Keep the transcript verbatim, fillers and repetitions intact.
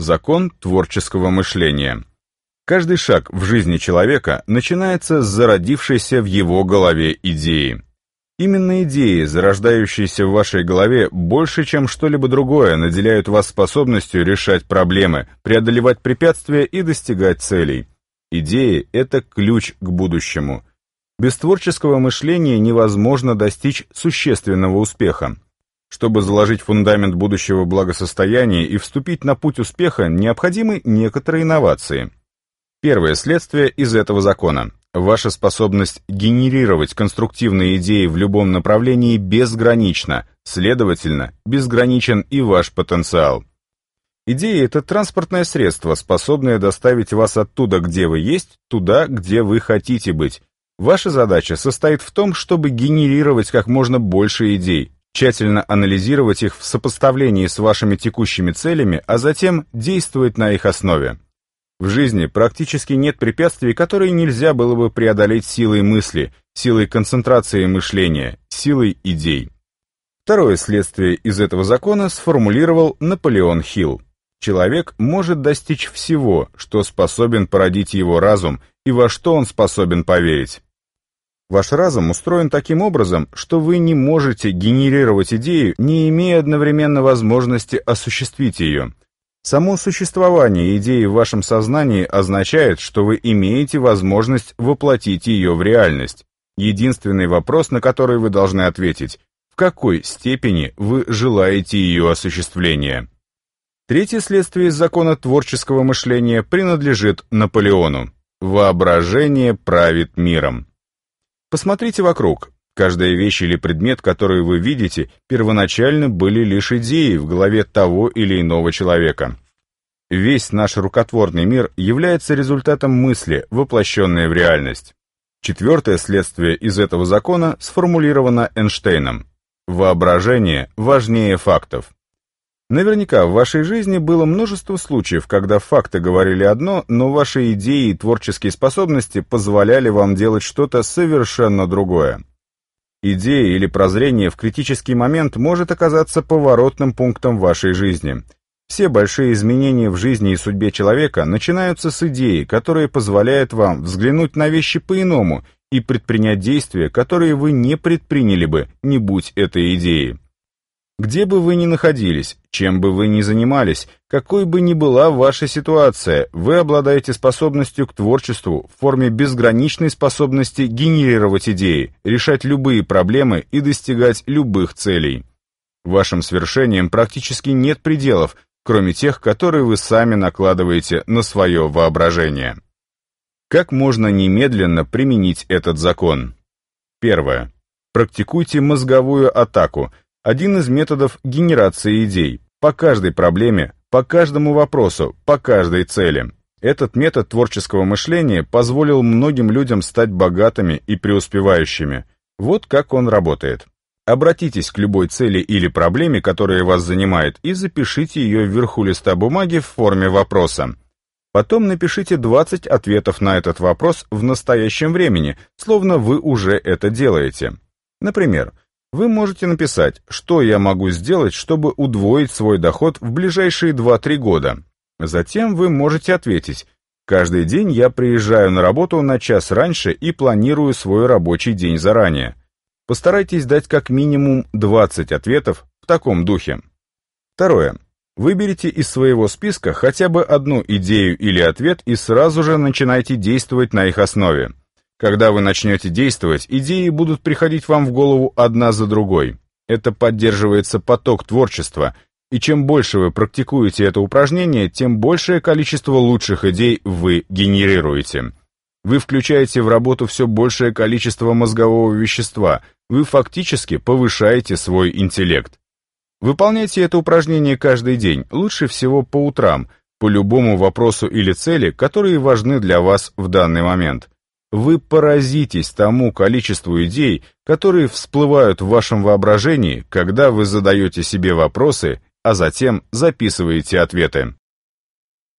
Закон творческого мышления. Каждый шаг в жизни человека начинается с зародившейся в его голове идеи. Именно идеи, зарождающиеся в вашей голове, больше, чем что-либо другое, наделяют вас способностью решать проблемы, преодолевать препятствия и достигать целей. Идеи – это ключ к будущему. Без творческого мышления невозможно достичь существенного успеха. Чтобы заложить фундамент будущего благосостояния и вступить на путь успеха, необходимы некоторые инновации. Первое следствие из этого закона. Ваша способность генерировать конструктивные идеи в любом направлении безгранична, следовательно, безграничен и ваш потенциал. Идея – это транспортное средство, способное доставить вас оттуда, где вы есть, туда, где вы хотите быть. Ваша задача состоит в том, чтобы генерировать как можно больше идей, тщательно анализировать их в сопоставлении с вашими текущими целями, а затем действовать на их основе. В жизни практически нет препятствий, которые нельзя было бы преодолеть силой мысли, силой концентрации мышления, силой идей. Второе следствие из этого закона сформулировал Наполеон Хилл. Человек может достичь всего, что способен породить его разум и во что он способен поверить. Ваш разум устроен таким образом, что вы не можете генерировать идею, не имея одновременно возможности осуществить ее. Само существование идеи в вашем сознании означает, что вы имеете возможность воплотить ее в реальность. Единственный вопрос, на который вы должны ответить – в какой степени вы желаете ее осуществления? Третье следствие из закона творческого мышления принадлежит Наполеону. Воображение правит миром. Посмотрите вокруг. Каждая вещь или предмет, который вы видите, первоначально были лишь идеей в голове того или иного человека. Весь наш рукотворный мир является результатом мысли, воплощенной в реальность. Четвертое следствие из этого закона сформулировано Эйнштейном. Воображение важнее фактов. Наверняка в вашей жизни было множество случаев, когда факты говорили одно, но ваши идеи и творческие способности позволяли вам делать что-то совершенно другое. Идея или прозрение в критический момент может оказаться поворотным пунктом вашей жизни. Все большие изменения в жизни и судьбе человека начинаются с идеи, которая позволяет вам взглянуть на вещи по-иному и предпринять действия, которые вы не предприняли бы, не будь этой идеей. Где бы вы ни находились, чем бы вы ни занимались, какой бы ни была ваша ситуация, вы обладаете способностью к творчеству в форме безграничной способности генерировать идеи, решать любые проблемы и достигать любых целей. Вашим свершениям практически нет пределов, кроме тех, которые вы сами накладываете на свое воображение. Как можно немедленно применить этот закон? Первое. Практикуйте мозговую атаку. Один из методов генерации идей. По каждой проблеме, по каждому вопросу, по каждой цели. Этот метод творческого мышления позволил многим людям стать богатыми и преуспевающими. Вот как он работает. Обратитесь к любой цели или проблеме, которая вас занимает, и запишите ее вверху листа бумаги в форме вопроса. Потом напишите двадцать ответов на этот вопрос в настоящем времени, словно вы уже это делаете. Например, вы можете написать, что я могу сделать, чтобы удвоить свой доход в ближайшие два-три года. Затем вы можете ответить, каждый день я приезжаю на работу на час раньше и планирую свой рабочий день заранее. Постарайтесь дать как минимум двадцать ответов в таком духе. Второе. Выберите из своего списка хотя бы одну идею или ответ и сразу же начинайте действовать на их основе. Когда вы начнете действовать, идеи будут приходить вам в голову одна за другой. Это поддерживается поток творчества, и чем больше вы практикуете это упражнение, тем большее количество лучших идей вы генерируете. Вы включаете в работу все большее количество мозгового вещества, вы фактически повышаете свой интеллект. Выполняйте это упражнение каждый день, лучше всего по утрам, по любому вопросу или цели, которые важны для вас в данный момент. Вы поразитесь тому количеству идей, которые всплывают в вашем воображении, когда вы задаете себе вопросы, а затем записываете ответы.